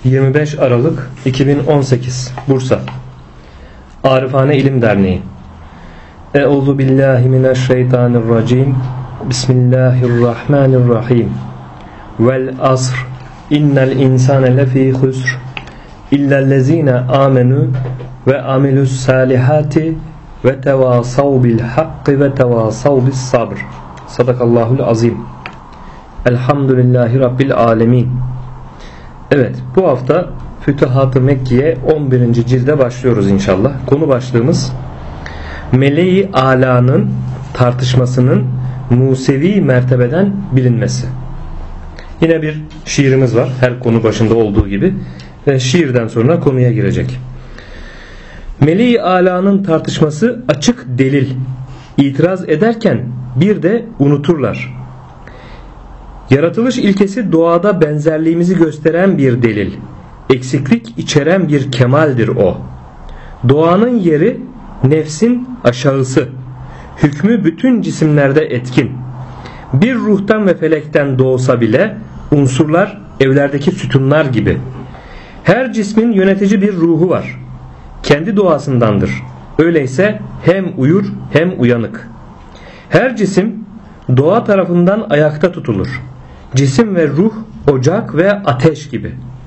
25 Aralık 2018 Bursa Arifane İlim Derneği. Euzu billahi mineşşeytanirracim. Bismillahirrahmanirrahim. Vel asr. İnnel insane lefî husr. İllellezîne âmenû ve amilus salihati ve tevâsav bil hakkı ve tevâsav bis sabr. Sadakallahul azim. Elhamdülillahi Rabbil alemin. Evet, bu hafta Fütuhat-ı Mekke'ye 11. cilde başlıyoruz inşallah. Konu başlığımız Meleği Ala'nın tartışmasının Musevi mertebeden bilinmesi. Yine bir şiirimiz var, her konu başında olduğu gibi, ve şiirden sonra konuya girecek. Meleği Ala'nın tartışması açık delil. İtiraz ederken bir de unuturlar. Yaratılış ilkesi doğada benzerliğimizi gösteren bir delil. Eksiklik içeren bir kemaldir o. Doğanın yeri nefsin aşağısı. Hükmü bütün cisimlerde etkin. Bir ruhtan ve felekten doğsa bile unsurlar evlerdeki sütunlar gibi. Her cismin yönetici bir ruhu var. Kendi doğasındandır. Öyleyse hem uyur hem uyanık. Her cisim doğa tarafından ayakta tutulur. Cisim ve ruh ocak ve ateş gibi.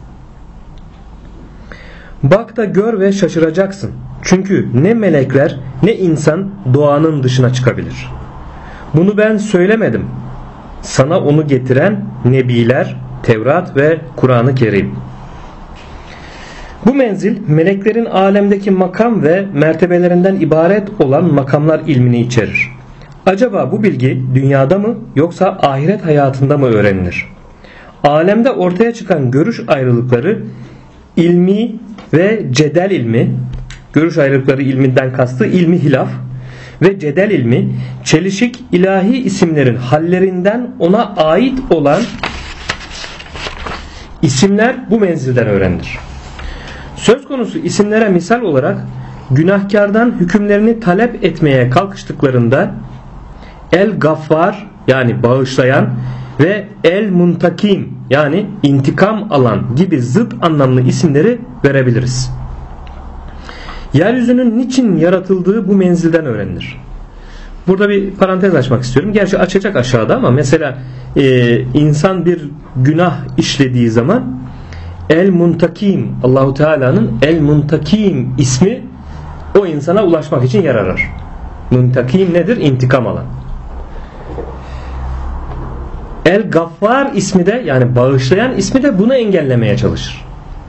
Bak da gör ve şaşıracaksın. Çünkü ne melekler ne insan doğanın dışına çıkabilir. Bunu ben söylemedim. Sana onu getiren Nebiler, Tevrat ve Kur'an-ı Kerim. Bu menzil meleklerin alemdeki makam ve mertebelerinden ibaret olan makamlar ilmini içerir. Acaba bu bilgi dünyada mı yoksa ahiret hayatında mı öğrenilir? Alemde ortaya çıkan görüş ayrılıkları ilmi ve cedel ilmi, görüş ayrılıkları ilminden kastı ilmi hilaf ve cedel ilmi, çelişik ilahi isimlerin hallerinden ona ait olan isimler bu menzilden öğrenilir. Söz konusu isimlere misal olarak günahkardan hükümlerini talep etmeye kalkıştıklarında El Gaffar yani bağışlayan ve El Muntakim yani intikam alan gibi zıt anlamlı isimleri verebiliriz. Yeryüzünün niçin yaratıldığı bu menzilden öğrenilir. Burada bir parantez açmak istiyorum. Gerçi açacak aşağıda ama mesela insan bir günah işlediği zaman El Muntakim, Allahu Teala'nın El Muntakim ismi o insana ulaşmak için yer arar. Muntakim nedir? İntikam alan. El Gaffar ismi de yani bağışlayan ismi de bunu engellemeye çalışır.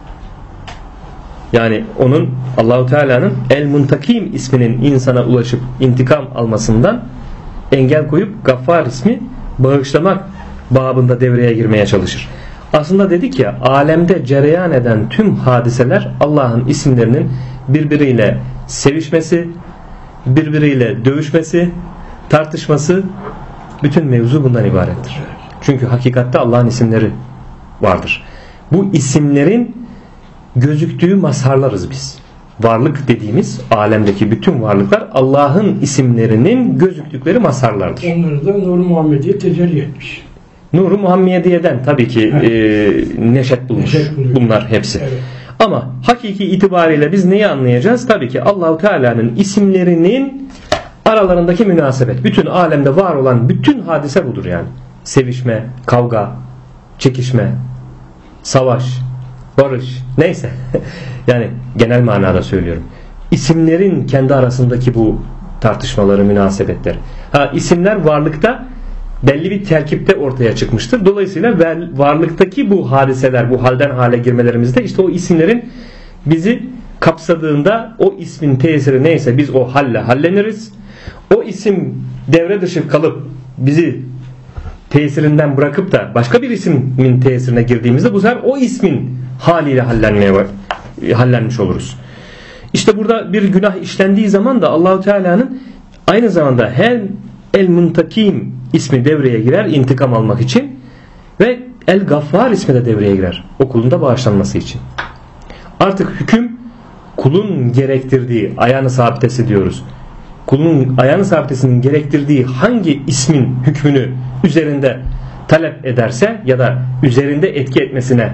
Yani onun Allahu Teala'nın El Muntakim isminin insana ulaşıp intikam almasından engel koyup Gaffar ismi bağışlamak babında devreye girmeye çalışır. Aslında dedik ya, alemde cereyan eden tüm hadiseler Allah'ın isimlerinin birbiriyle sevişmesi, birbiriyle dövüşmesi, tartışması, bütün mevzu bundan ibarettir. Çünkü hakikatte Allah'ın isimleri vardır. Bu isimlerin gözüktüğü mazharlarız biz. Varlık dediğimiz alemdeki bütün varlıklar Allah'ın isimlerinin gözüktükleri mazharlardır. Onları da Nur-u Muhammediye tecelli etmiş. Nur-u Muhammediye'den tabii ki neşet bulmuş. Bunlar hepsi. Evet. Ama hakiki itibariyle biz neyi anlayacağız? Tabii ki Allahu Teala'nın isimlerinin aralarındaki münasebet. Bütün alemde var olan bütün hadise budur yani. Sevişme, kavga, çekişme, savaş, barış, neyse. Yani genel manada söylüyorum. İsimlerin kendi arasındaki bu tartışmaları, münasebetleri. İsimler varlıkta belli bir terkipte ortaya çıkmıştır. Dolayısıyla varlıktaki bu hadiseler, bu halden hale girmelerimizde işte o isimlerin bizi kapsadığında o ismin tesiri neyse biz o halle halleniriz. O isim devre dışı kalıp bizi tesirinden bırakıp da başka bir ismin tesirine girdiğimizde bu sefer o ismin haliyle hallenmiş oluruz. İşte burada bir günah işlendiği zaman da Allahu Teala'nın aynı zamanda hem El Muntakim ismi devreye girer intikam almak için ve El Gaffar ismi de devreye girer o kulun da bağışlanması için. Artık hüküm kulun gerektirdiği ayağını sabitesi diyoruz. Kulun ayağını sabitesinin gerektirdiği hangi ismin hükmünü üzerinde talep ederse ya da üzerinde etki etmesine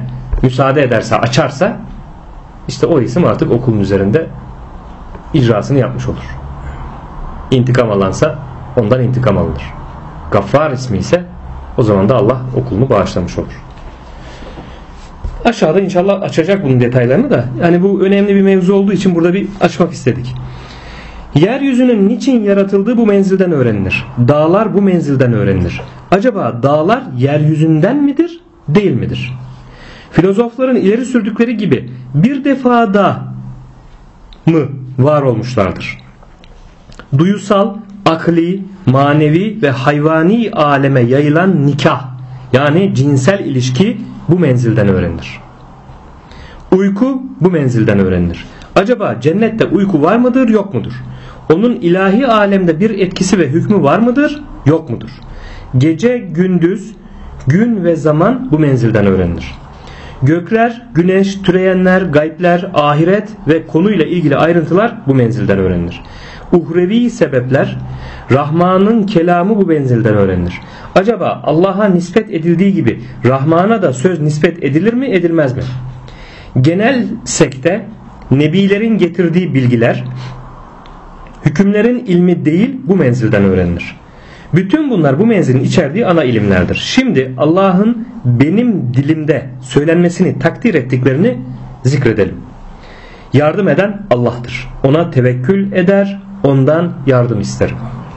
müsaade ederse, açarsa işte o isim artık o kulun üzerinde icrasını yapmış olur. İntikam alansa ondan intikam alınır. Gaffar ismi ise o zaman da Allah o kulunu bağışlamış olur. Aşağıda inşallah açacak bunun detaylarını da. Yani bu önemli bir mevzu olduğu için burada bir açmak istedik. Yeryüzünün niçin yaratıldığı bu menzilden öğrenilir. Dağlar bu menzilden öğrenilir. Acaba dağlar yeryüzünden midir, değil midir? Filozofların ileri sürdükleri gibi bir defada mı var olmuşlardır? Duyusal, akli, manevi ve hayvani aleme yayılan nikah, yani cinsel ilişki bu menzilden öğrenilir. Uyku bu menzilden öğrenilir. Acaba cennette uyku var mıdır, yok mudur? Onun ilahi alemde bir etkisi ve hükmü var mıdır, yok mudur? Gece, gündüz, gün ve zaman bu menzilden öğrenilir. Gökler, güneş, türeyenler, gaybler, ahiret ve konuyla ilgili ayrıntılar bu menzilden öğrenilir. Uhrevi sebepler, Rahman'ın kelamı bu menzilden öğrenilir. Acaba Allah'a nispet edildiği gibi Rahman'a da söz nispet edilir mi, edilmez mi? Genel sekte nebilerin getirdiği bilgiler, hükümlerin ilmi değil bu menzilden öğrenilir. Bütün bunlar bu menzilin içerdiği ana ilimlerdir. Şimdi Allah'ın benim dilimde söylenmesini takdir ettiklerini zikredelim. Yardım eden Allah'tır. Ona tevekkül eder, ondan yardım isterim.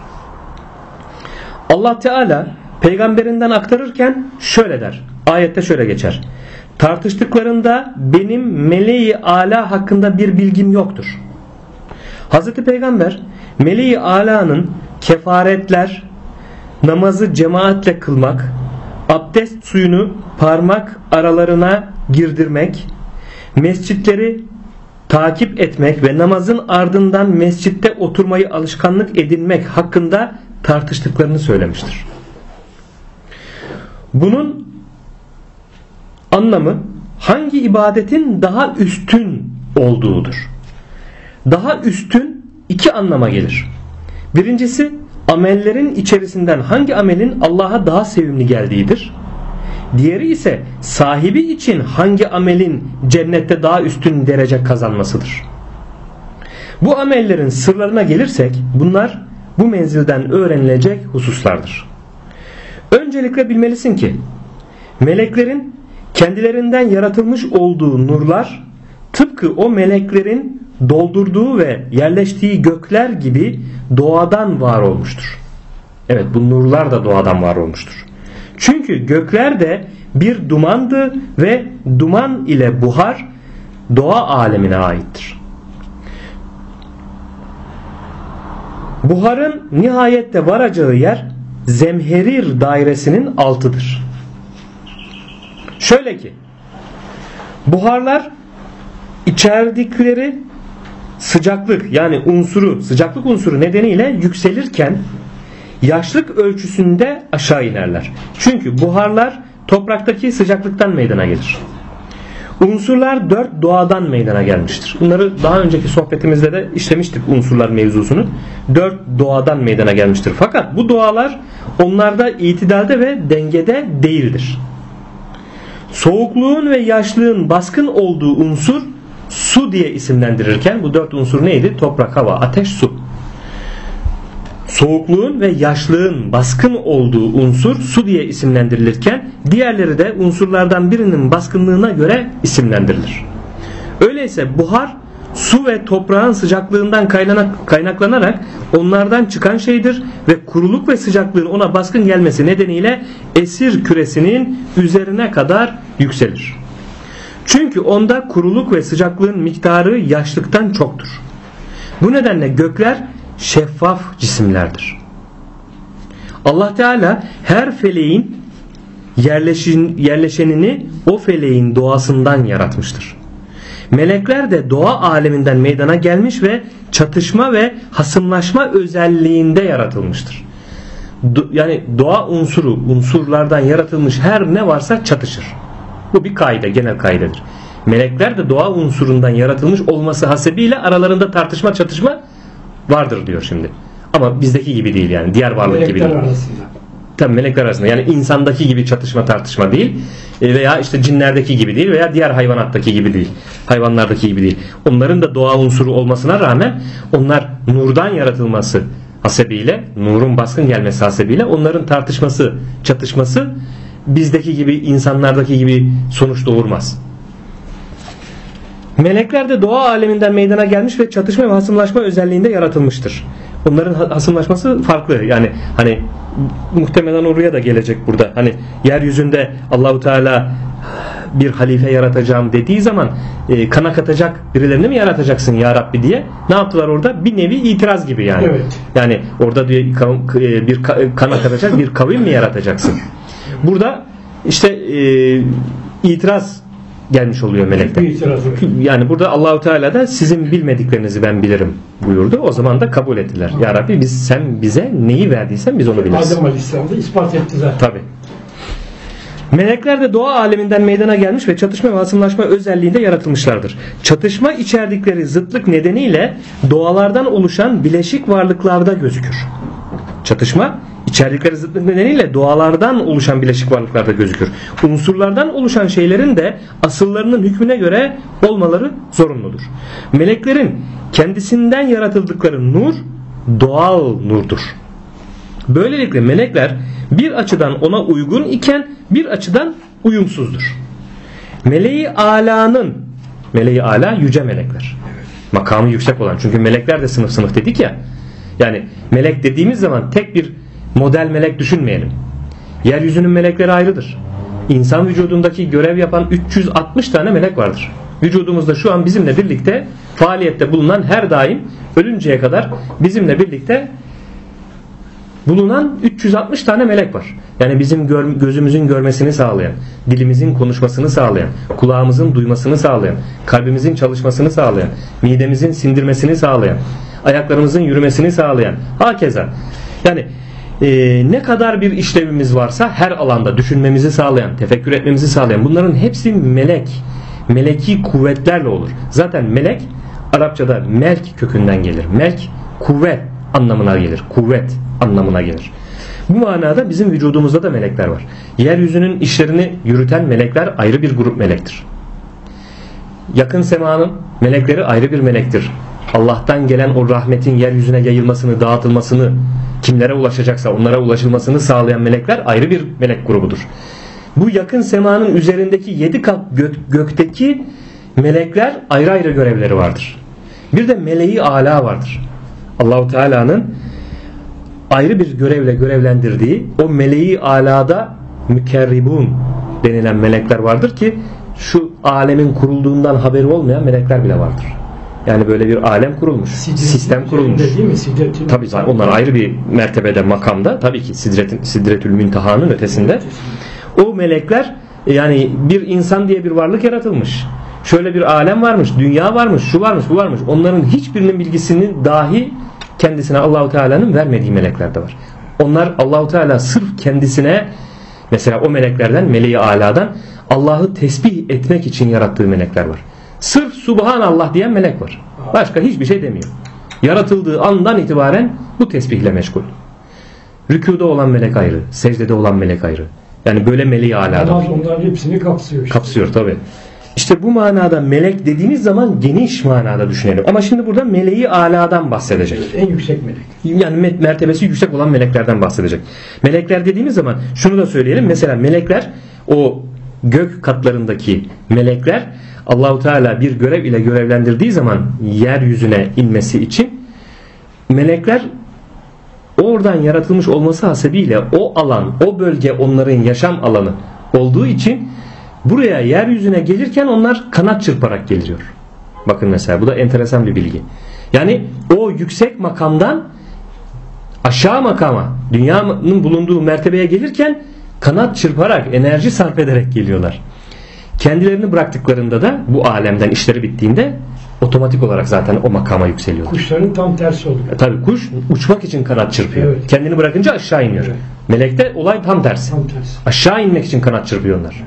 Allah Teala peygamberinden aktarırken şöyle der. Ayette şöyle geçer. Tartıştıklarında benim meleği ala hakkında bir bilgim yoktur. Hazreti Peygamber meleği ala'nın kefaretler, namazı cemaatle kılmak, abdest suyunu parmak aralarına girdirmek, mescitleri takip etmek ve namazın ardından mescitte oturmayı alışkanlık edinmek hakkında tartıştıklarını söylemiştir. Bunun anlamı hangi ibadetin daha üstün olduğudur. Daha üstün iki anlama gelir. Birincisi amellerin içerisinden hangi amelin Allah'a daha sevimli geldiğidir. Diğeri ise sahibi için hangi amelin cennette daha üstün derece kazanmasıdır. Bu amellerin sırlarına gelirsek bunlar bu menzilden öğrenilecek hususlardır. Öncelikle bilmelisin ki meleklerin kendilerinden yaratılmış olduğu nurlar tıpkı o meleklerin doldurduğu ve yerleştiği gökler gibi doğadan var olmuştur. Evet, bu nurlar da doğadan var olmuştur. Çünkü gökler de bir dumandı ve duman ile buhar doğa alemine aittir. Buharın nihayette varacağı yer zemherir dairesinin altıdır. Şöyle ki buharlar içerdikleri sıcaklık yani sıcaklık unsuru nedeniyle yükselirken yaşlık ölçüsünde aşağı inerler. Çünkü buharlar topraktaki sıcaklıktan meydana gelir. Unsurlar 4 doğadan meydana gelmiştir. Bunları daha önceki sohbetimizde de işlemiştik, unsurlar mevzusunu. 4 doğadan meydana gelmiştir. Fakat bu doğalar onlarda itidalde ve dengede değildir. Soğukluğun ve yaşlığın baskın olduğu unsur su diye isimlendirirken bu 4 unsur neydi? Toprak, hava, ateş, su. Soğukluğun ve yaşlığın baskın olduğu unsur su diye isimlendirilirken diğerleri de unsurlardan birinin baskınlığına göre isimlendirilir. Öyleyse buhar su ve toprağın sıcaklığından kaynaklanarak onlardan çıkan şeydir ve kuruluk ve sıcaklığın ona baskın gelmesi nedeniyle esir küresinin üzerine kadar yükselir. Çünkü onda kuruluk ve sıcaklığın miktarı yaşlıktan çoktur. Bu nedenle gökler şeffaf cisimlerdir. Allah Teala her feleğin yerleşenini o feleğin doğasından yaratmıştır. Melekler de doğa aleminden meydana gelmiş ve çatışma ve hasımlaşma özelliğinde yaratılmıştır. Yani doğa unsurlardan yaratılmış her ne varsa çatışır. Bu bir kaide, genel kaidedir. Melekler de doğa unsurundan yaratılmış olması hasebiyle aralarında tartışma, çatışma vardır diyor şimdi. Ama bizdeki gibi değil yani. Diğer varlık gibi değil. Arasında. Tabii melekler arasında, yani insandaki gibi çatışma tartışma değil veya işte cinlerdeki gibi değil veya diğer hayvanattaki gibi değil, hayvanlardaki gibi değil. Onların da doğa unsuru olmasına rağmen onlar nurdan yaratılması hasebiyle, nurun baskın gelmesi hasebiyle onların tartışması, çatışması bizdeki gibi, insanlardaki gibi sonuç doğurmaz. Melekler de doğa aleminden meydana gelmiş ve çatışma ve hasımlaşma özelliğinde yaratılmıştır. Onların hasımlaşması farklı. Yani hani muhtemelen oraya da gelecek burada. Hani yeryüzünde Allahu Teala bir halife yaratacağım dediği zaman kana katacak birilerini mi yaratacaksın ya Rabbi diye ne yaptılar orada? Bir nevi itiraz gibi yani. Evet. Yani orada diyor bir kana katacak bir kavim mi yaratacaksın? Burada işte itiraz gelmiş oluyor melekler. Yani burada Allahu Teala da sizin bilmediklerinizi ben bilirim buyurdu. O zaman da kabul ettiler. Ya Rabbi sen bize neyi verdiysen biz onu biliriz. Adem Aleyhisselam da ispat etti zaten. Tabii. Melekler de doğa aleminden meydana gelmiş ve çatışma ve hasımlaşma özelliğinde yaratılmışlardır. Çatışma içerdikleri zıtlık nedeniyle doğalardan oluşan bileşik varlıklarda gözükür. Çatışma içerdikleri zıtlık nedeniyle doğalardan oluşan bileşik varlıklarda gözükür. Unsurlardan oluşan şeylerin de asıllarının hükmüne göre olmaları zorunludur. Meleklerin kendisinden yaratıldıkları nur doğal nurdur. Böylelikle melekler bir açıdan ona uygun iken bir açıdan uyumsuzdur. Meleği ala yüce melekler. Makamı yüksek olan. Çünkü melekler de sınıf sınıf dedik ya. Yani melek dediğimiz zaman tek bir model melek düşünmeyelim. Yeryüzünün melekleri ayrıdır. İnsan vücudundaki görev yapan 360 tane melek vardır. Vücudumuzda şu an bizimle birlikte faaliyette bulunan, her daim ölünceye kadar bizimle birlikte bulunan 360 tane melek var. Yani bizim gözümüzün görmesini sağlayan, dilimizin konuşmasını sağlayan, kulağımızın duymasını sağlayan, kalbimizin çalışmasını sağlayan, midemizin sindirmesini sağlayan, ayaklarımızın yürümesini sağlayan, hakeza. Yani ne kadar bir işlevimiz varsa her alanda düşünmemizi sağlayan, tefekkür etmemizi sağlayan, bunların hepsi meleki kuvvetlerle olur. Zaten melek Arapçada melk kökünden gelir. Melk kuvvet anlamına gelir. Kuvvet anlamına gelir. Bu manada bizim vücudumuzda da melekler var. Yeryüzünün işlerini yürüten melekler ayrı bir grup melektir. Yakın semanın melekleri ayrı bir melektir. Allah'tan gelen o rahmetin yeryüzüne yayılmasını, dağıtılmasını, kimlere ulaşacaksa onlara ulaşılmasını sağlayan melekler ayrı bir melek grubudur. Bu yakın semanın üzerindeki 7 kat gökteki melekler ayrı ayrı görevleri vardır. Bir de meleği âlâ vardır. Allahu Teala'nın ayrı bir görevle görevlendirdiği o meleği âlâda mükerribun denilen melekler vardır ki şu alemin kurulduğundan haberi olmayan melekler bile vardır. Yani böyle bir alem kurulmuş, sistem kurulmuş. Tabii onlar ayrı bir mertebede, makamda, tabii ki Sidretül Münteha'nın ötesinde. O melekler, yani bir insan diye bir varlık yaratılmış. Şöyle bir alem varmış, dünya varmış, şu varmış, bu varmış. Onların hiçbirinin bilgisini dahi kendisine Allahu Teala'nın vermediği melekler de var. Onlar Allahu Teala sırf kendisine, mesela o meleklerden, meleği âlâdan Allah'ı tesbih etmek için yarattığı melekler var. Sırf Subhanallah diyen melek var. Başka hiçbir şey demiyor. Yaratıldığı andan itibaren bu tesbihle meşgul. Rükûda olan melek ayrı, secdede olan melek ayrı. Yani böyle meleği âlâda. Onların hepsini kapsıyor. İşte. Kapsıyor tabii. İşte bu manada melek dediğimiz zaman geniş manada düşünelim. Ama şimdi burada meleği âlâdan bahsedecek. En yüksek melek. Yani mertebesi yüksek olan meleklerden bahsedecek. Melekler dediğimiz zaman şunu da söyleyelim. Mesela melekler, o gök katlarındaki melekler, Allahu Teala bir görev ile görevlendirdiği zaman yeryüzüne inmesi için, melekler oradan yaratılmış olması hasebiyle o alan, o bölge onların yaşam alanı olduğu için buraya, yeryüzüne gelirken onlar kanat çırparak geliyor. Bakın mesela bu da enteresan bir bilgi. Yani o yüksek makamdan aşağı makama, dünyanın bulunduğu mertebeye gelirken kanat çırparak, enerji sarf ederek geliyorlar. Kendilerini bıraktıklarında da bu alemden işleri bittiğinde otomatik olarak zaten o makama yükseliyor. Kuşların tam tersi oluyor. Tabii kuş uçmak için kanat çırpıyor. Evet. Kendini bırakınca aşağı iniyor. Evet. Melekte olay tam tersi. Tam tersi. Aşağı inmek için kanat çırpıyorlar.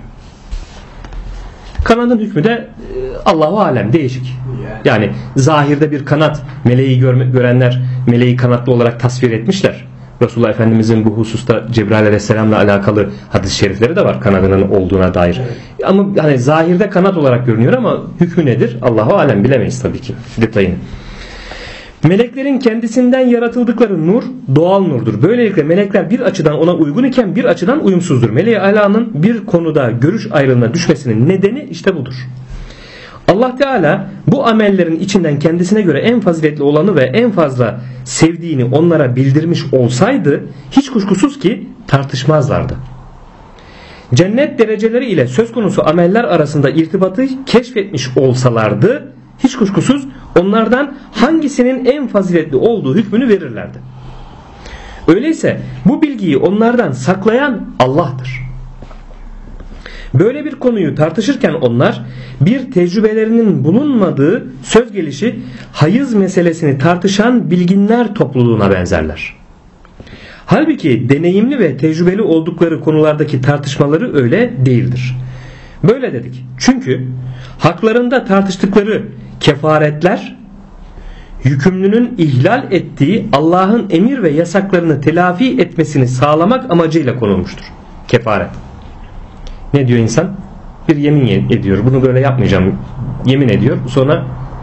Kanadın hükmü de Allahu alem, değişik. Yani zahirde bir kanat, meleği görenler meleği kanatlı olarak tasvir etmişler. Resulullah Efendimizin bu hususta Cebrail Aleyhisselam'la alakalı hadis-i şerifleri de var, kanadının olduğuna dair. Ama hani zahirde kanat olarak görünüyor ama hükmü nedir? Allahu alem, bilemeyiz tabii ki detayını. Meleklerin kendisinden yaratıldıkları nur doğal nurdur. Böylelikle melekler bir açıdan ona uygun iken bir açıdan uyumsuzdur. Meleği Ala'nın bir konuda görüş ayrılığına düşmesinin nedeni işte budur. Allah Teala bu amellerin içinden kendisine göre en faziletli olanı ve en fazla sevdiğini onlara bildirmiş olsaydı hiç kuşkusuz ki tartışmazlardı. Cennet dereceleri ile söz konusu ameller arasında irtibatı keşfetmiş olsalardı hiç kuşkusuz onlardan hangisinin en faziletli olduğu hükmünü verirlerdi. Öyleyse bu bilgiyi onlardan saklayan Allah'tır. Böyle bir konuyu tartışırken onlar bir tecrübelerinin bulunmadığı söz gelişi hayız meselesini tartışan bilginler topluluğuna benzerler. Halbuki deneyimli ve tecrübeli oldukları konulardaki tartışmaları öyle değildir. Böyle dedik. Çünkü haklarında tartıştıkları kefaretler yükümlünün ihlal ettiği Allah'ın emir ve yasaklarını telafi etmesini sağlamak amacıyla konulmuştur. Kefaret. Ne diyor insan? Bir yemin ediyor. Bunu böyle yapmayacağım. Yemin ediyor. Sonra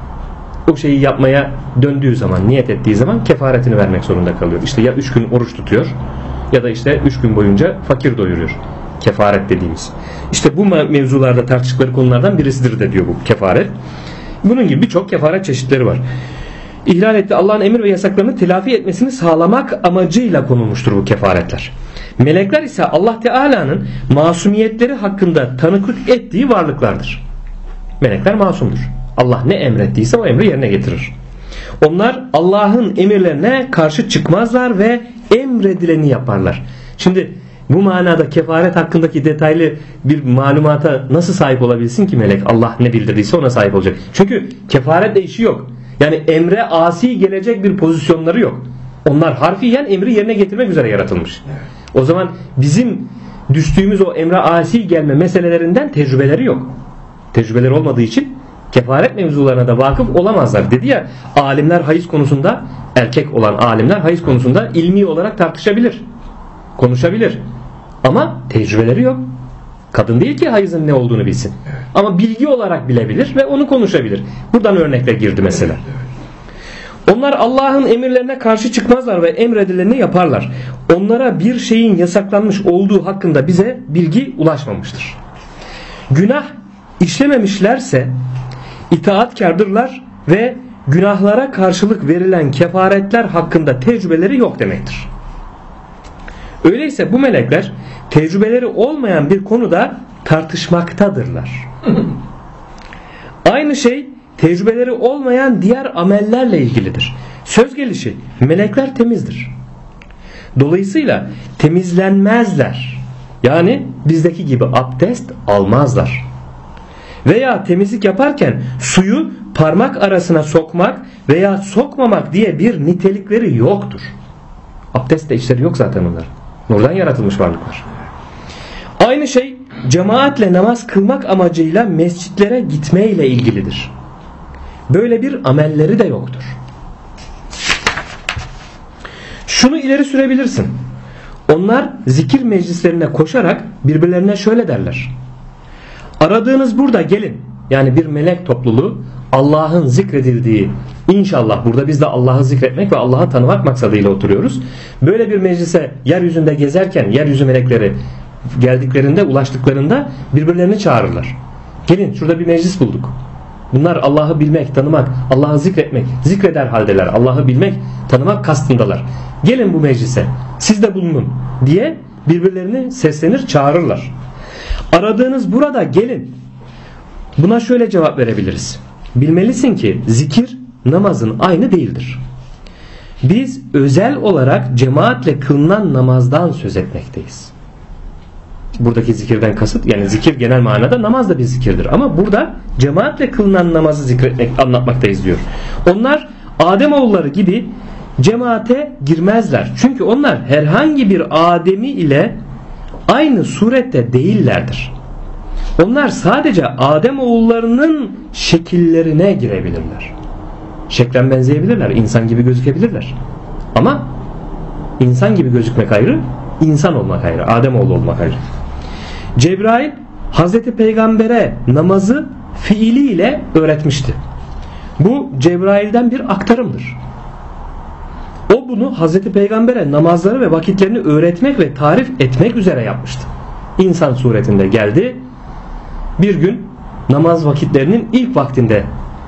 o şeyi yapmaya döndüğü zaman, niyet ettiği zaman kefaretini vermek zorunda kalıyor. İşte ya 3 gün oruç tutuyor ya da işte 3 gün boyunca fakir doyuruyor. Kefaret dediğimiz. İşte bu mevzularda tartıştıkları konulardan birisidir de diyor bu kefaret. Bunun gibi birçok kefaret çeşitleri var. İhlal etti Allah'ın emir ve yasaklarını telafi etmesini sağlamak amacıyla konulmuştur bu kefaretler. Melekler ise Allah Teala'nın masumiyetleri hakkında tanıklık ettiği varlıklardır. Melekler masumdur. Allah ne emrettiyse o emri yerine getirir. Onlar Allah'ın emirlerine karşı çıkmazlar ve emredileni yaparlar. Şimdi bu manada kefaret hakkındaki detaylı bir malumata nasıl sahip olabilsin ki melek? Allah ne bildirdiyse ona sahip olacak. Çünkü kefaretle işi yok. Yani emre asi gelecek bir pozisyonları yok. Onlar harfiyen emri yerine getirmek üzere yaratılmış. O zaman bizim düştüğümüz o emre asi gelme meselelerinden tecrübeleri yok. Tecrübeleri olmadığı için kefaret mevzularına da vakıf olamazlar. Dedi ya, alimler hayız konusunda, erkek olan alimler hayız konusunda ilmi olarak tartışabilir, konuşabilir. Ama tecrübeleri yok. Kadın değil ki hayızın ne olduğunu bilsin. Ama bilgi olarak bilebilir ve onu konuşabilir. Buradan örnekle girdi mesela. Onlar Allah'ın emirlerine karşı çıkmazlar ve emredileni yaparlar. Onlara bir şeyin yasaklanmış olduğu hakkında bize bilgi ulaşmamıştır. Günah işlememişlerse itaatkardırlar ve günahlara karşılık verilen kefaretler hakkında tecrübeleri yok demektir. Öyleyse bu melekler tecrübeleri olmayan bir konuda tartışmaktadırlar. Aynı şey tecrübeleri olmayan diğer amellerle ilgilidir. Söz gelişi melekler temizdir. Dolayısıyla temizlenmezler. Yani bizdeki gibi abdest almazlar. Veya temizlik yaparken suyu parmak arasına sokmak veya sokmamak diye bir nitelikleri yoktur. Abdestle işleri yok zaten onlar. Nurdan yaratılmış varlıklar. Aynı şey cemaatle namaz kılmak amacıyla mescitlere gitmeyle ilgilidir. Böyle bir amelleri de yoktur. Şunu ileri sürebilirsin. Onlar zikir meclislerine koşarak birbirlerine şöyle derler: aradığınız burada gelin. Yani bir melek topluluğu Allah'ın zikredildiği, inşallah burada biz de Allah'ı zikretmek ve Allah'ı tanımak maksadıyla oturuyoruz. Böyle bir meclise yeryüzünde gezerken yeryüzü melekleri geldiklerinde, ulaştıklarında birbirlerini çağırırlar. Gelin şurada bir meclis bulduk. Bunlar Allah'ı bilmek, tanımak, Allah'ı zikretmek, zikreder haldeler. Allah'ı bilmek, tanımak kastındalar. Gelin bu meclise, siz de bulunun diye birbirlerini seslenir, çağırırlar. Aradığınız burada gelin. Buna şöyle cevap verebiliriz. Bilmelisin ki zikir namazın aynı değildir. Biz özel olarak cemaatle kılınan namazdan söz etmekteyiz. Buradaki zikirden kasıt, yani zikir genel manada namaz da bir zikirdir. Ama burada cemaatle kılınan namazı zikretmek, anlatmaktayız diyor. Onlar Ademoğulları gibi cemaate girmezler. Çünkü onlar herhangi bir Ademi ile aynı surette değillerdir. Onlar sadece Ademoğullarının şekillerine girebilirler. Şeklen benzeyebilirler, insan gibi gözükebilirler. Ama İnsan gibi gözükmek ayrı, insan olmak ayrı, Ademoğlu olmak ayrı. Cebrail Hazreti Peygamber'e namazı fiiliyle öğretmişti. Bu Cebrail'den bir aktarımdır. O bunu Hazreti Peygamber'e namazları ve vakitlerini öğretmek ve tarif etmek üzere yapmıştı. İnsan suretinde geldi. Bir gün namaz vakitlerinin ilk vaktinde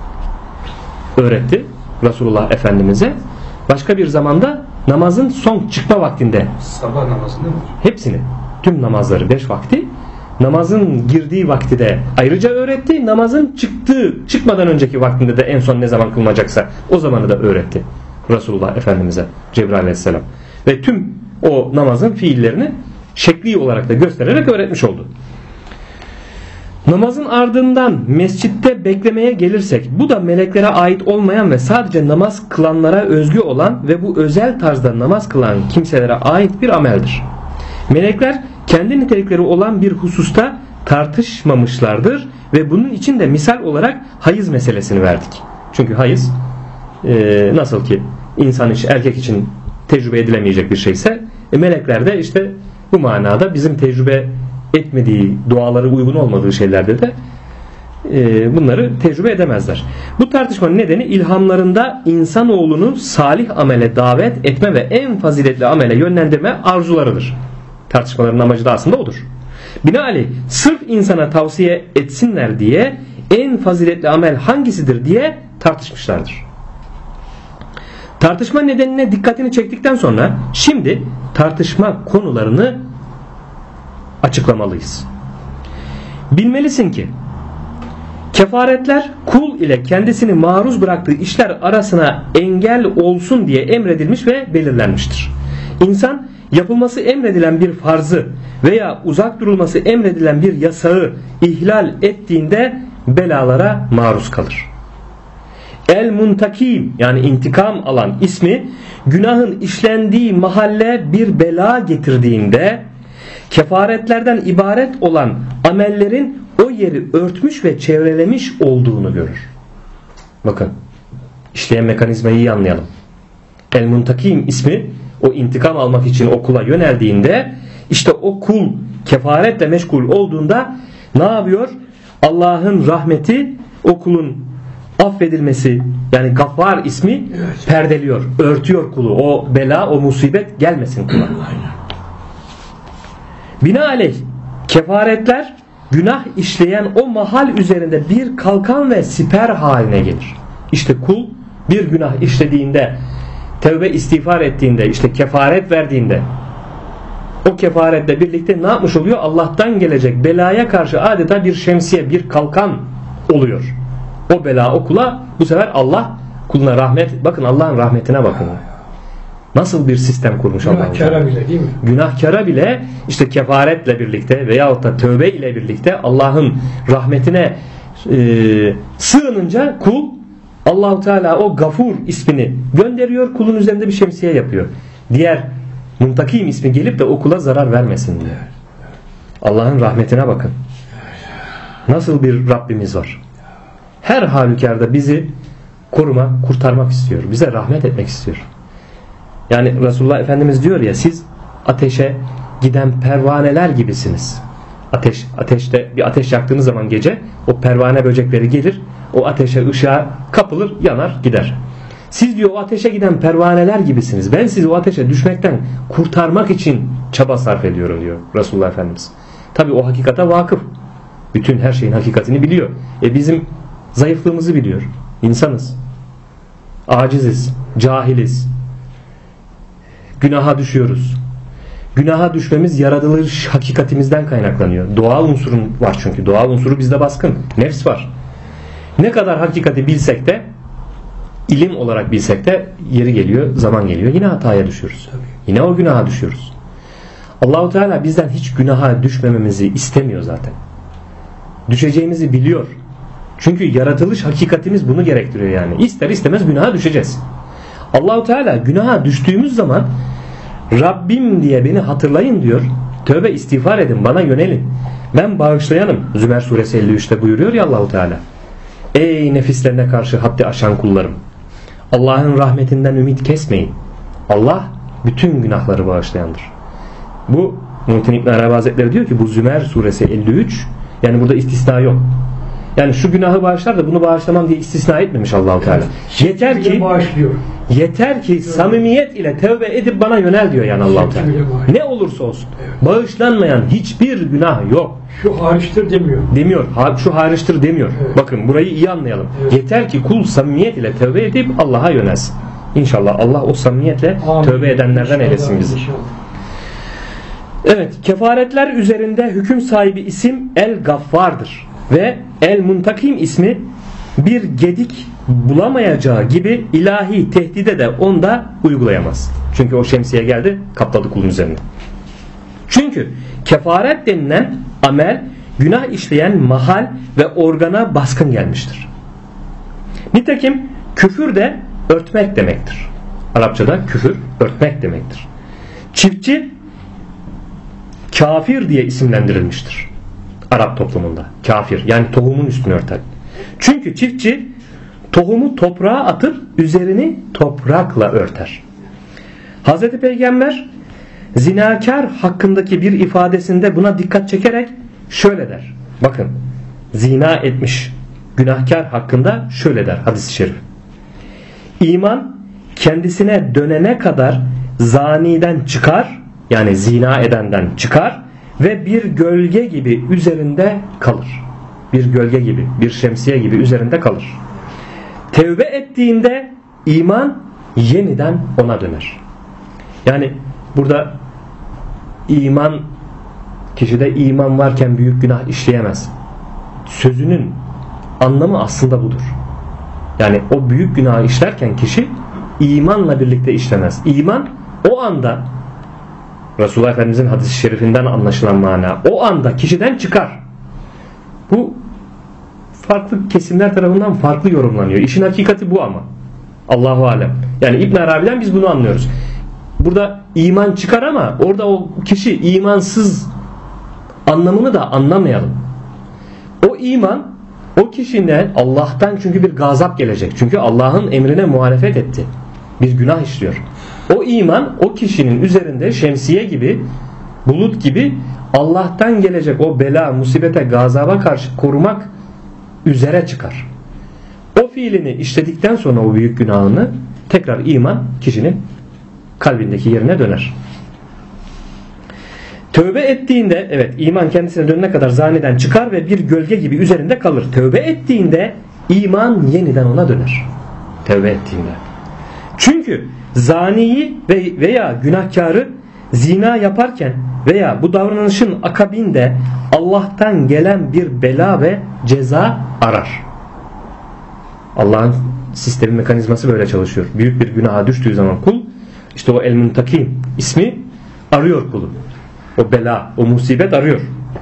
öğretti Resulullah Efendimiz'e. Başka bir zamanda namazın son çıkma vaktinde. Sabah namazında mı? Hepsini, tüm namazları 5 vakti. Namazın girdiği vakti de ayrıca öğretti. Namazın çıkmadan önceki vaktinde de en son ne zaman kılınacaksa o zamanı da öğretti Resulullah Efendimiz'e Cebrail Aleyhisselam. Ve tüm o namazın fiillerini şekli olarak da göstererek öğretmiş oldu. Namazın ardından mescitte beklemeye gelirsek, bu da meleklere ait olmayan ve sadece namaz kılanlara özgü olan ve bu özel tarzda namaz kılan kimselere ait bir ameldir. Melekler kendi nitelikleri olan bir hususta tartışmamışlardır ve bunun için de misal olarak hayız meselesini verdik. Çünkü hayız nasıl ki insan için, erkek için tecrübe edilemeyecek bir şeyse, melekler de işte bu manada bizim tecrübe etmediği, duaları uygun olmadığı şeylerde de bunları tecrübe edemezler. Bu tartışmanın nedeni ilhamlarında insanoğlunu salih amele davet etme ve en faziletli amele yönlendirme arzularıdır. Tartışmaların amacı da aslında odur. Binaenaleyh sırf insana tavsiye etsinler diye en faziletli amel hangisidir diye tartışmışlardır. Tartışma nedenine dikkatini çektikten sonra şimdi tartışma konularını açıklamalıyız. Bilmelisin ki kefaretler kul ile kendisini maruz bıraktığı işler arasına engel olsun diye emredilmiş ve belirlenmiştir. İnsan yapılması emredilen bir farzı veya uzak durulması emredilen bir yasağı ihlal ettiğinde belalara maruz kalır. El-Muntakim yani intikam alan ismi günahın işlendiği mahalle bir bela getirdiğinde kefaretlerden ibaret olan amellerin o yeri örtmüş ve çevrelemiş olduğunu görür. Bakın, işleyen mekanizmayı iyi anlayalım. El-Muntakim ismi o intikam almak için o kula yöneldiğinde, işte o kul kefaretle meşgul olduğunda ne yapıyor? Allah'ın rahmeti o kulun affedilmesi, yani Gaffar ismi perdeliyor, örtüyor kulu. O bela, o musibet gelmesin kula. Binaenaleyh kefaretler günah işleyen o mahal üzerinde bir kalkan ve siper haline gelir. İşte kul bir günah işlediğinde, tevbe istiğfar ettiğinde, işte kefaret verdiğinde, o kefaretle birlikte ne yapmış oluyor? Allah'tan gelecek belaya karşı adeta bir şemsiye, bir kalkan oluyor. O bela o kula, bu sefer Allah kuluna rahmet, bakın Allah'ın rahmetine bakın. Nasıl bir sistem kurmuş Allah. Günahkara bile değil mi? Günahkara bile işte kefaretle birlikte veyahut da tövbe ile birlikte Allah'ın rahmetine sığınınca kul, Allah-u Teala o Gafur ismini gönderiyor, kulun üzerinde bir şemsiye yapıyor. Diğer Muntakim ismi gelip de o kula zarar vermesin diyor. Allah'ın rahmetine bakın. Nasıl bir Rabbimiz var. Her halükarda bizi kurtarmak istiyor. Bize rahmet etmek istiyor. Yani Resulullah Efendimiz diyor ya, siz ateşe giden pervaneler gibisiniz. Ateşte bir ateş yaktığınız zaman gece o pervane böcekleri gelir, o ateşe, ışığa kapılır, yanar gider. Siz diyor o ateşe giden pervaneler gibisiniz. Ben sizi o ateşe düşmekten kurtarmak için çaba sarf ediyorum diyor Resulullah Efendimiz. Tabi o hakikate vakıf. Bütün her şeyin hakikatini biliyor. Bizim zayıflığımızı biliyor. İnsanız. Aciziz. Cahiliz. Günaha düşüyoruz. Günaha düşmemiz yaratılış hakikatimizden kaynaklanıyor. Doğal unsurun var çünkü. Doğal unsuru bizde baskın. Nefs var. Ne kadar hakikati bilsek de, ilim olarak bilsek de yeri geliyor, zaman geliyor. Yine hataya düşüyoruz. Yine o günaha düşüyoruz. Allah-u Teala bizden hiç günaha düşmememizi istemiyor zaten. Düşeceğimizi biliyor. Çünkü yaratılış hakikatimiz bunu gerektiriyor yani. İster istemez günaha düşeceğiz. Allah-u Teala günaha düştüğümüz zaman Rabbim diye beni hatırlayın diyor. Tövbe istiğfar edin, bana yönelin. Ben bağışlayanım. Zümer suresi 53'te buyuruyor ya Allah-u Teala. Ey nefislerine karşı haddi aşan kullarım. Allah'ın rahmetinden ümit kesmeyin. Allah Bütün günahları bağışlayandır. Bu Muhittin İbn Arabi Hazretleri diyor ki bu Zümer suresi 53, yani burada istisna yok. Yani şu günahı bağışlar da bunu bağışlamam diye istisna etmemiş Allah-u Teala. Yeter ki samimiyet ile tevbe edip bana yönel diyor yani Allah-u Teala. Ne olursa olsun. Evet. Bağışlanmayan hiçbir günah yok. Şu hariçtir demiyor. Demiyor. Şu hariçtir demiyor. Evet. Bakın burayı iyi anlayalım. Evet. Yeter ki kul samimiyet ile tevbe edip Allah'a yönelsin. İnşallah Allah o samimiyetle tövbe edenlerden eylesin bizi. Evet, kefaretler üzerinde hüküm sahibi isim El-Gaffar'dır ve El-Muntakim ismi bir gedik bulamayacağı gibi ilahi tehdide de onda uygulayamaz. Çünkü o şemsiye geldi, kapladı kulun üzerine. Çünkü kefaret denilen amel günah işleyen mahal ve organa baskın gelmiştir. Nitekim küfür de örtmek demektir. Arapçada küfür örtmek demektir. Çiftçi kafir diye isimlendirilmiştir. Arap toplumunda kafir, yani tohumun üstünü örten. Çünkü çiftçi tohumu toprağa atır, üzerini toprakla örter. Hazreti Peygamber zinakar hakkındaki bir ifadesinde buna dikkat çekerek şöyle der. Bakın, zina etmiş günahkar hakkında şöyle der hadis-i şerif. İman kendisine dönene kadar zaniden çıkar, yani zina edenden çıkar ve bir gölge gibi üzerinde kalır. Bir gölge gibi, bir şemsiye gibi üzerinde kalır. Tevbe ettiğinde iman yeniden ona döner. Yani burada iman, kişide iman varken büyük günah işleyemez. Sözünün anlamı aslında budur. Yani o büyük günahı işlerken kişi imanla birlikte işlemez. İman o anda, Resulullah Efendimizin hadis-i şerifinden anlaşılan mana, o anda kişiden çıkar. Bu farklı kesimler tarafından farklı yorumlanıyor. İşin hakikati bu ama. Allahu alem. Yani İbn Arabi'den biz bunu anlıyoruz. Burada iman çıkar ama orada o kişi imansız anlamını da anlamayalım. O iman o kişinin Allah'tan çünkü bir gazap gelecek. Çünkü Allah'ın emrine muhalefet etti. Bir günah işliyor. O iman o kişinin üzerinde şemsiye gibi, bulut gibi Allah'tan gelecek o bela, musibete, gazaba karşı korumak üzere çıkar. O fiilini işledikten sonra o büyük günahını tekrar iman kişinin kalbindeki yerine döner. Tövbe ettiğinde, evet, iman kendisine dönene kadar zaniden çıkar ve bir gölge gibi üzerinde kalır. Tövbe ettiğinde iman yeniden ona döner. Tövbe ettiğinde. Çünkü zaniyi veya günahkarı zina yaparken veya bu davranışın akabinde Allah'tan gelen bir bela ve ceza arar. Allah'ın sistemi, mekanizması böyle çalışıyor. Büyük bir günaha düştüğü zaman kul, işte o El-Muntakim ismi arıyor kulu. O bela, o musibet arıyor.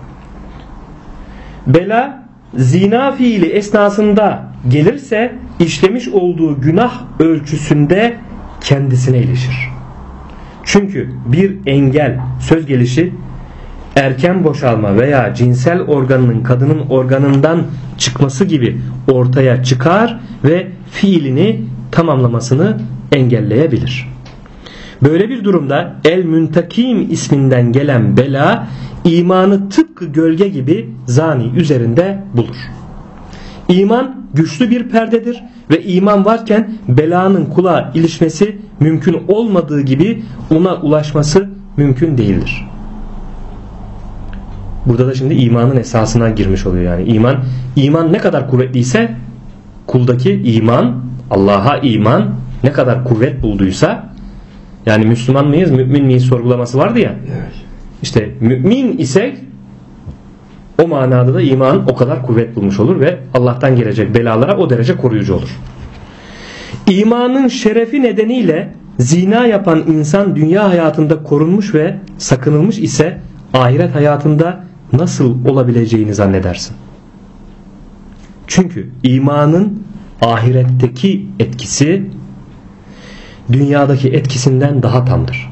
Bela zina fiili esnasında gelirse işlemiş olduğu günah ölçüsünde kendisine ilişir. Çünkü bir engel, söz gelişi, erken boşalma veya cinsel organının kadının organından çıkması gibi ortaya çıkar ve fiilini tamamlamasını engelleyebilir. Böyle bir durumda El-Müntakim isminden gelen bela imanı tıpkı gölge gibi zani üzerinde bulur. İman güçlü bir perdedir ve iman varken belanın kula ilişmesi mümkün olmadığı gibi ona ulaşması mümkün değildir. Burada da şimdi imanın esasına girmiş oluyor yani. İman ne kadar kuvvetliyse kuldaki iman, Allah'a iman ne kadar kuvvet bulduysa, yani Müslüman mıyız, mümin miyiz sorgulaması vardı ya. Evet. İşte mümin ise o manada da iman o kadar kuvvet bulmuş olur ve Allah'tan gelecek belalara o derece koruyucu olur. İmanın şerefi nedeniyle zina yapan insan dünya hayatında korunmuş ve sakınılmış ise ahiret hayatında nasıl olabileceğini zannedersin. Çünkü imanın ahiretteki etkisi dünyadaki etkisinden daha tamdır.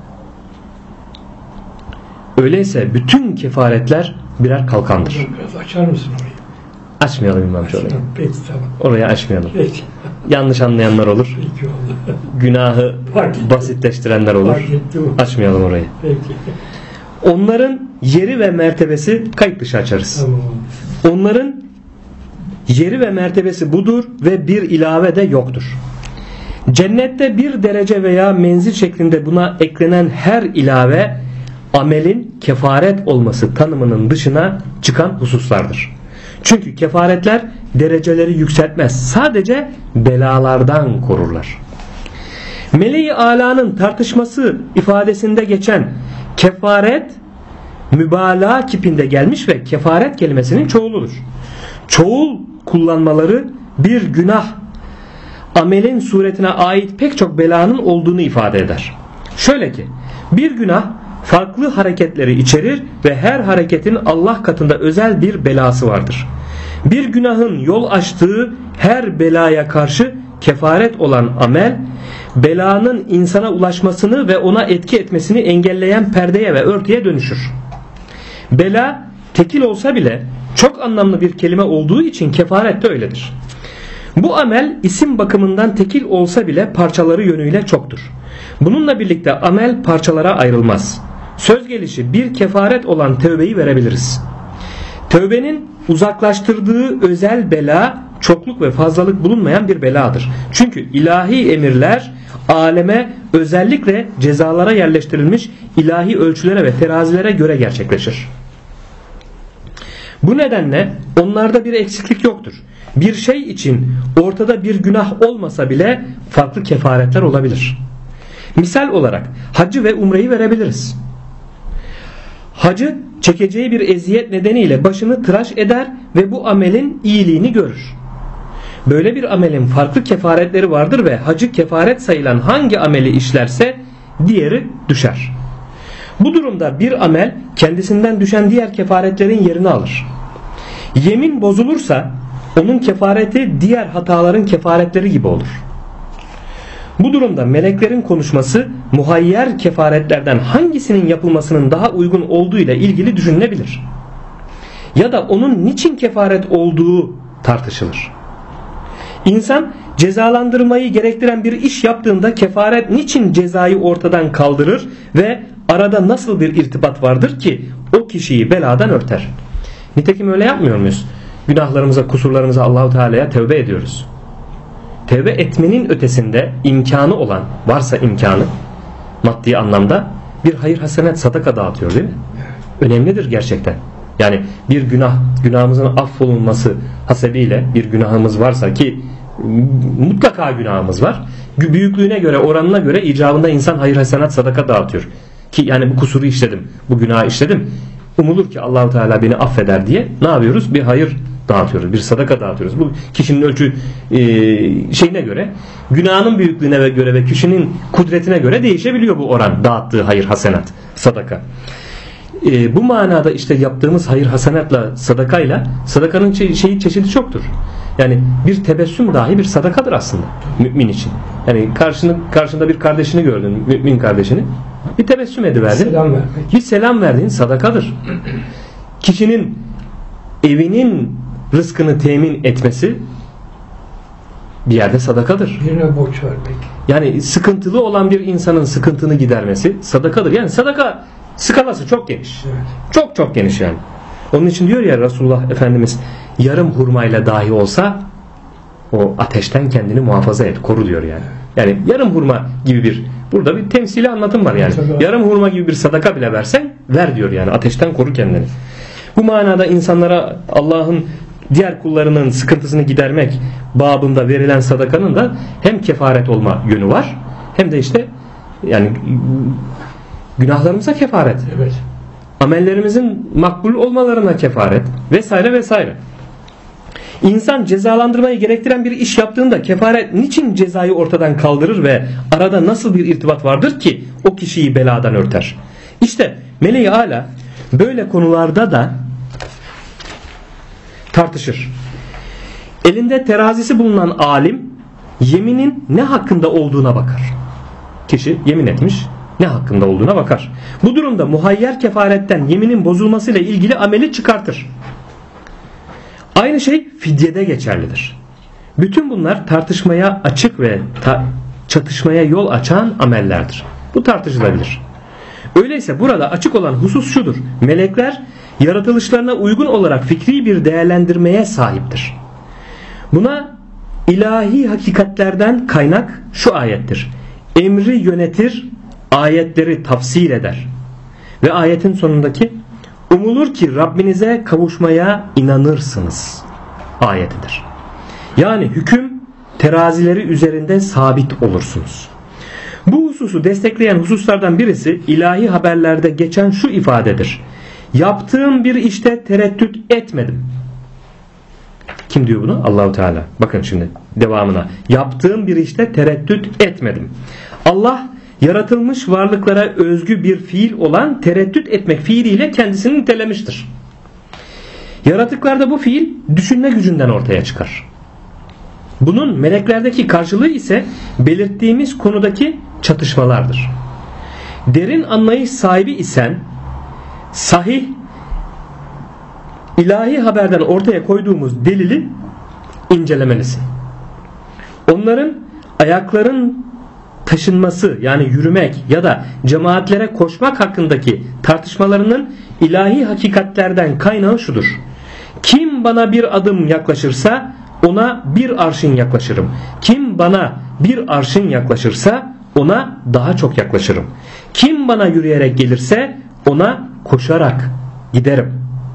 Öyleyse bütün kefaretler birer kalkandır. Biraz açar mısın orayı? Açmayalım İmam Şöyle. Peki, tamam. Orayı açmayalım. Peki. yanlış anlayanlar olur. Peki oldu. Günahı Fark ettim. basitleştirenler olur. Fark ettim. Açmayalım orayı. Peki. Onların yeri ve mertebesi kayıt dışı açarız. Tamam. Onların yeri ve mertebesi budur ve bir ilave de yoktur. Cennette bir derece veya menzil şeklinde buna eklenen her ilave amelin kefaret olması tanımının dışına çıkan hususlardır. Çünkü kefaretler dereceleri yükseltmez. Sadece belalardan korurlar. Meleği Ala'nın tartışması ifadesinde geçen kefaret mübalağa kipinde gelmiş ve kefaret kelimesinin çoğuludur. Çoğul kullanmaları bir günah amelin suretine ait pek çok belanın olduğunu ifade eder. Şöyle ki bir günah farklı hareketleri içerir ve her hareketin Allah katında özel bir belası vardır. Bir günahın yol açtığı her belaya karşı kefaret olan amel, belanın insana ulaşmasını ve ona etki etmesini engelleyen perdeye ve örtüye dönüşür. Bela tekil olsa bile çok anlamlı bir kelime olduğu için kefaret de öyledir. Bu amel isim bakımından tekil olsa bile parçaları yönüyle çoktur. Bununla birlikte amel parçalara ayrılmaz. Söz gelişi bir kefaret olan tövbeyi verebiliriz. Tövbenin uzaklaştırdığı özel bela çokluk ve fazlalık bulunmayan bir beladır. Çünkü ilahi emirler aleme özellikle cezalara yerleştirilmiş ilahi ölçülere ve terazilere göre gerçekleşir. Bu nedenle onlarda bir eksiklik yoktur. Bir şey için ortada bir günah olmasa bile farklı kefaretler olabilir. Misal olarak hacı ve umreyi verebiliriz. Hacı çekeceği bir eziyet nedeniyle başını tıraş eder ve bu amelin iyiliğini görür. Böyle bir amelin farklı kefaretleri vardır ve hacı kefaret sayılan hangi ameli işlerse diğeri düşer. Bu durumda bir amel kendisinden düşen diğer kefaretlerin yerini alır. Yemin bozulursa onun kefareti diğer hataların kefaretleri gibi olur. Bu durumda meleklerin konuşması muhayyer kefaretlerden hangisinin yapılmasının daha uygun olduğu ile ilgili düşünülebilir. Ya da onun niçin kefaret olduğu tartışılır. İnsan cezalandırmayı gerektiren bir iş yaptığında kefaret niçin cezayı ortadan kaldırır ve arada nasıl bir irtibat vardır ki o kişiyi beladan örter? Nitekim öyle yapmıyor muyuz? Günahlarımıza, kusurlarımıza Allah-u Teala'ya tövbe ediyoruz. Tevbe etmenin ötesinde imkanı olan, varsa imkanı maddi anlamda bir hayır hasenet sadaka dağıtıyor değil mi? Önemlidir gerçekten. Yani bir günahımızın affolunması hasebiyle bir günahımız varsa ki mutlaka günahımız var. Büyüklüğüne göre, oranına göre icabında insan hayır hasenat sadaka dağıtıyor. Ki yani bu kusuru işledim, bu günahı işledim. Umulur ki Allah-u Teala beni affeder diye ne yapıyoruz? Bir hayır dağıtıyoruz, bir sadaka dağıtıyoruz. Bu kişinin ölçü şeyine göre, günahının büyüklüğüne göre ve kişinin kudretine göre değişebiliyor bu oran, dağıttığı hayır hasenat, sadaka. Bu manada işte yaptığımız hayır hasenatla, sadakayla, sadakanın çeşidi çoktur. Yani bir tebessüm dahi bir sadakadır aslında mümin için. Yani karşında bir kardeşini gördün, mümin kardeşini, bir tebessüm ediverdin, bir selam verdiğin sadakadır. Kişinin evinin rızkını temin etmesi bir yerde sadakadır. Birine borç vermek. Yani sıkıntılı olan bir insanın sıkıntını gidermesi sadakadır. Yani sadaka skalası çok geniş. Evet. Çok geniş yani. Onun için diyor ya Resulullah Efendimiz, yarım hurmayla dahi olsa o ateşten kendini muhafaza et, koru diyor yani. Yani yarım hurma gibi bir, burada bir temsili anlatım var yani. Yarım hurma gibi bir sadaka bile versen ver diyor yani, ateşten koru kendini. Bu manada insanlara Allah'ın diğer kullarının sıkıntısını gidermek babında verilen sadakanın da hem kefaret olma yönü var, hem de işte yani günahlarımıza kefaret. Evet. Amellerimizin makbul olmalarına kefaret vesaire vesaire. İnsan cezalandırmayı gerektiren bir iş yaptığında kefaret niçin cezayı ortadan kaldırır ve arada nasıl bir irtibat vardır ki o kişiyi beladan örter? İşte Meleği Ala böyle konularda da tartışır. Elinde terazisi bulunan alim yeminin ne hakkında olduğuna bakar. Kişi yemin etmiş, ne hakkında olduğuna bakar. Bu durumda muhayyer kefaretten yeminin bozulmasıyla ilgili ameli çıkartır. Aynı şey fidyede geçerlidir. Bütün bunlar tartışmaya açık ve çatışmaya yol açan amellerdir. Bu tartışılabilir. Öyleyse burada açık olan husus şudur: melekler yaratılışlarına uygun olarak fikri bir değerlendirmeye sahiptir. Buna ilahi hakikatlerden kaynak şu ayettir: emri yönetir, ayetleri tafsir eder. Ve ayetin sonundaki umulur ki Rabbinize kavuşmaya inanırsınız ayetidir. Yani hüküm terazileri üzerinde sabit olursunuz. Bu hususu destekleyen hususlardan birisi ilahi haberlerde geçen şu ifadedir: yaptığım bir işte tereddüt etmedim. Kim diyor bunu? Allahu Teala. Bakın şimdi devamına. Yaptığım bir işte tereddüt etmedim. Allah yaratılmış varlıklara özgü bir fiil olan tereddüt etmek fiiliyle kendisini nitelemiştir. Yaratıklarda bu fiil düşünme gücünden ortaya çıkar. Bunun meleklerdeki karşılığı ise belirttiğimiz konudaki çatışmalardır. Derin anlayış sahibi isen sahih ilahi haberden ortaya koyduğumuz delili incelemelisin. Onların ayakların taşınması, yani yürümek ya da cemaatlere koşmak hakkındaki tartışmalarının ilahi hakikatlerden kaynağı şudur: kim bana bir adım yaklaşırsa ona bir arşın yaklaşırım. Kim bana bir arşın yaklaşırsa ona daha çok yaklaşırım. Kim bana yürüyerek gelirse ona koşarak giderim.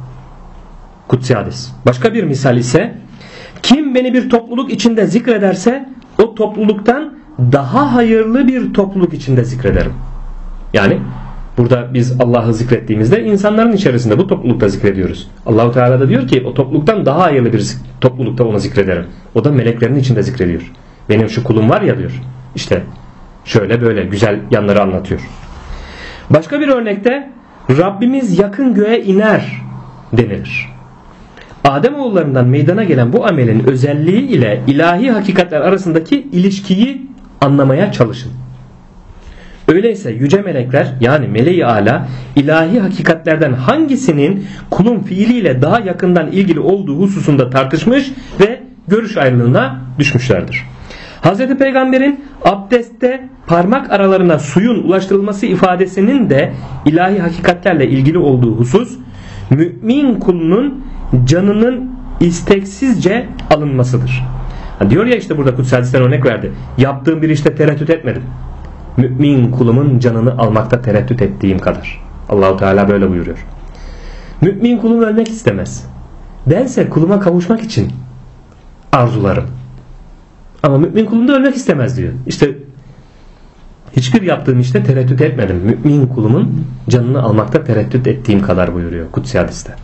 Kutsi hadis. Başka bir misal ise kim beni bir topluluk içinde zikrederse o topluluktan daha hayırlı bir topluluk içinde zikrederim. Yani burada biz Allah'ı zikrettiğimizde insanların içerisinde bu toplulukta zikrediyoruz. Allahu Teala da diyor ki o topluluktan daha hayırlı bir toplulukta onu zikrederim. O da meleklerin içinde zikrediyor. Benim şu kulum var ya diyor. İşte şöyle böyle güzel yanları anlatıyor. Başka bir örnekte Rabbimiz yakın göğe iner denilir. Ademoğullarından meydana gelen bu amelin özelliği ile ilahi hakikatler arasındaki ilişkiyi anlamaya çalışın. Öyleyse yüce melekler, yani meleği âlâ, ilahi hakikatlerden hangisinin kulun fiiliyle daha yakından ilgili olduğu hususunda tartışmış ve görüş ayrılığına düşmüşlerdir. Hz. Peygamber'in abdestte parmak aralarına suyun ulaştırılması ifadesinin de ilahi hakikatlerle ilgili olduğu husus, mümin kulunun canının isteksizce alınmasıdır. Diyor ya işte burada kutsi hadisten örnek verdi. Yaptığım bir işte tereddüt etmedim. Mümin kulumun canını almakta tereddüt ettiğim kadar. Allahu Teala böyle buyuruyor. Mümin kulum ölmek istemez. Bense kuluma kavuşmak için arzularım. Ama mümin kulum da ölmek istemez diyor. İşte hiçbir yaptığım işte tereddüt etmedim. Mümin kulumun canını almakta tereddüt ettiğim kadar buyuruyor kutsi hadiste.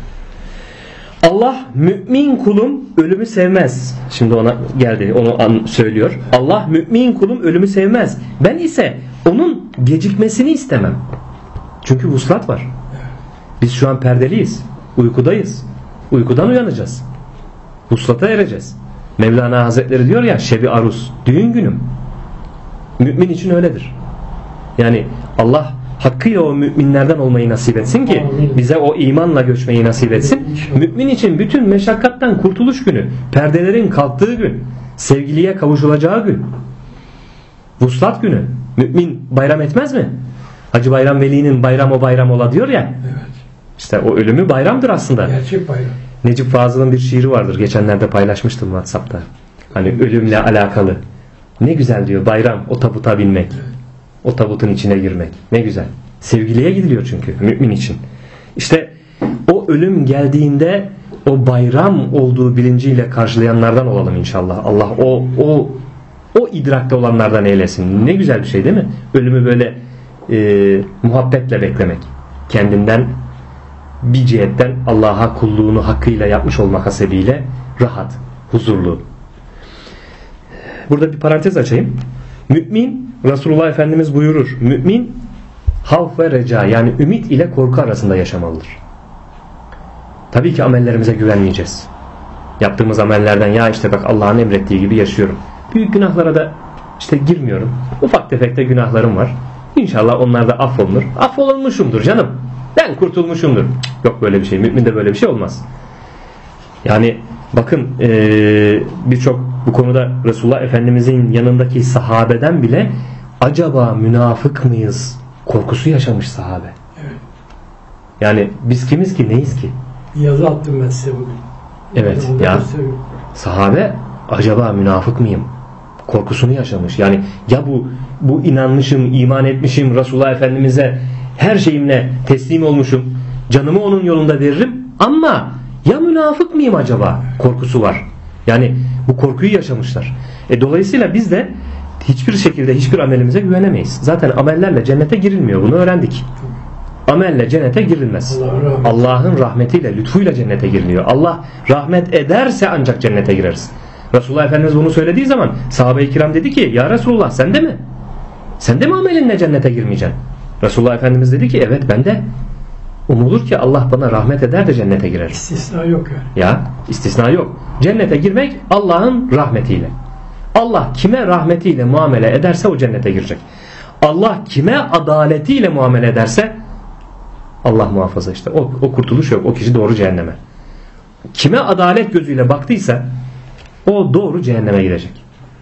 Allah mümin kulum ölümü sevmez. Şimdi ona geldi, onu söylüyor. Allah mümin kulum ölümü sevmez. Ben ise onun gecikmesini istemem. Çünkü vuslat var. Biz şu an perdeliyiz. Uykudayız. Uykudan uyanacağız. Vuslata ereceğiz. Mevlana Hazretleri diyor ya, şebi arus, düğün günüm. Mümin için öyledir. Yani Allah hakkıyla o müminlerden olmayı nasip etsin ki bize o imanla göçmeyi nasip etsin. Mümin için bütün meşakkattan kurtuluş günü, perdelerin kalktığı gün, sevgiliye kavuşulacağı gün, vuslat günü. Mümin bayram etmez mi? Hacı Bayram Veli'nin bayram o bayram ola diyor ya. Evet. İşte o ölümü bayramdır aslında. Gerçek bayram. Necip Fazıl'ın bir şiiri vardır. Geçenlerde paylaşmıştım WhatsApp'ta. Hani ölümle alakalı. Ne güzel diyor, bayram o tabuta binmek. Evet. O tabutun içine girmek. Ne güzel. Sevgiliye gidiliyor çünkü mümin için. İşte o ölüm geldiğinde o bayram olduğu bilinciyle karşılayanlardan olalım inşallah. Allah o idrakte olanlardan eylesin. Ne güzel bir şey değil mi? Ölümü böyle muhabbetle beklemek. Kendinden bir cihetten Allah'a kulluğunu hakkıyla yapmış olmak hasebiyle rahat, huzurlu. Burada bir parantez açayım. Mümin, Resulullah Efendimiz buyurur, mümin havf ve reca, yani ümit ile korku arasında yaşamalıdır. Tabii ki amellerimize güvenmeyeceğiz. Yaptığımız amellerden ya işte bak Allah'ın emrettiği gibi yaşıyorum. Büyük günahlara da işte girmiyorum. Ufak tefek de günahlarım var. İnşallah onlar da affolunur. Affolunmuşumdur canım. Ben kurtulmuşumdur. Yok böyle bir şey. Müminde böyle bir şey olmaz. Yani bakın birçok bu konuda Resulullah Efendimizin yanındaki sahabeden bile acaba münafık mıyız korkusu yaşamış sahabe. Evet. Yani biz kimiz ki, neyiz ki? Yazı attım ben size bugün. Evet ya, sahabe acaba münafık mıyım korkusunu yaşamış. Yani ya bu inanmışım, iman etmişim, Resulullah Efendimiz'e her şeyimle teslim olmuşum, canımı onun yolunda veririm ama ya münafık mıyım acaba korkusu var. Yani bu korkuyu yaşamışlar. Dolayısıyla biz de hiçbir şekilde hiçbir amelimize güvenemeyiz. Zaten amellerle cennete girilmiyor. Bunu öğrendik. Amelle cennete girilmez. Allah'ın rahmetiyle, lütfuyla cennete giriliyor. Allah rahmet ederse ancak cennete gireriz. Resulullah Efendimiz bunu söylediği zaman sahabe-i kiram dedi ki ya Resulullah sen de mi? Sen de mi amelinle cennete girmeyeceksin? Resulullah Efendimiz dedi ki evet ben de. Umulur ki Allah bana rahmet eder de cennete gireriz. İstisna yok yani. Ya istisna yok. Cennete girmek Allah'ın rahmetiyle. Allah kime rahmetiyle muamele ederse o cennete girecek. Allah kime adaletiyle muamele ederse Allah muhafaza işte. O kurtuluş yok. O kişi doğru cehenneme. Kime adalet gözüyle baktıysa o doğru cehenneme gidecek.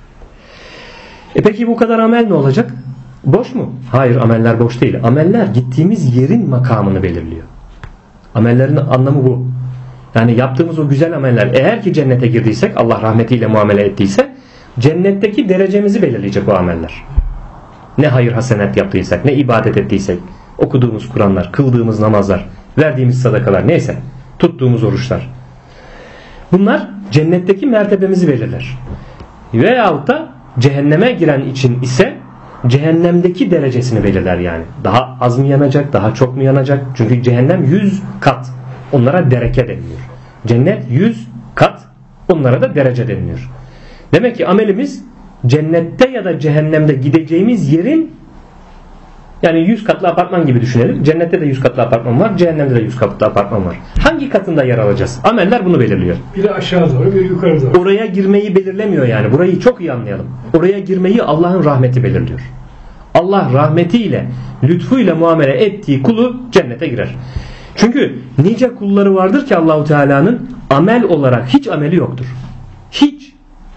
Peki bu kadar amel ne olacak? Boş mu? Hayır, ameller boş değil. Ameller gittiğimiz yerin makamını belirliyor. Amellerin anlamı bu. Yani yaptığımız o güzel ameller eğer ki cennete girdiysek, Allah rahmetiyle muamele ettiyse cennetteki derecemizi belirleyecek o ameller. Ne hayır hasenet yaptıysak, ne ibadet ettiysek, okuduğumuz Kur'anlar, kıldığımız namazlar, verdiğimiz sadakalar neyse, tuttuğumuz oruçlar. Bunlar cennetteki mertebemizi belirler. Veyahut da cehenneme giren için ise cehennemdeki derecesini belirler yani. Daha az mı yanacak, daha çok mu yanacak? Çünkü cehennem 100 kat. Onlara dereke deniliyor. Cennet 100 kat. Onlara da derece deniliyor. Demek ki amelimiz cennette ya da cehennemde gideceğimiz yerin, yani 100 katlı apartman gibi düşünelim. Cennette de 100 katlı apartman var. Cehennemde de 100 katlı apartman var. Hangi katında yer alacağız? Ameller bunu belirliyor. Biri aşağı doğru, biri yukarı doğru. Oraya girmeyi belirlemiyor yani. Burayı çok iyi anlayalım. Oraya girmeyi Allah'ın rahmeti belirliyor. Allah rahmetiyle, lütfuyla muamele ettiği kulu cennete girer. Çünkü nice kulları vardır ki Allahu Teala'nın amel olarak hiç ameli yoktur. Hiç.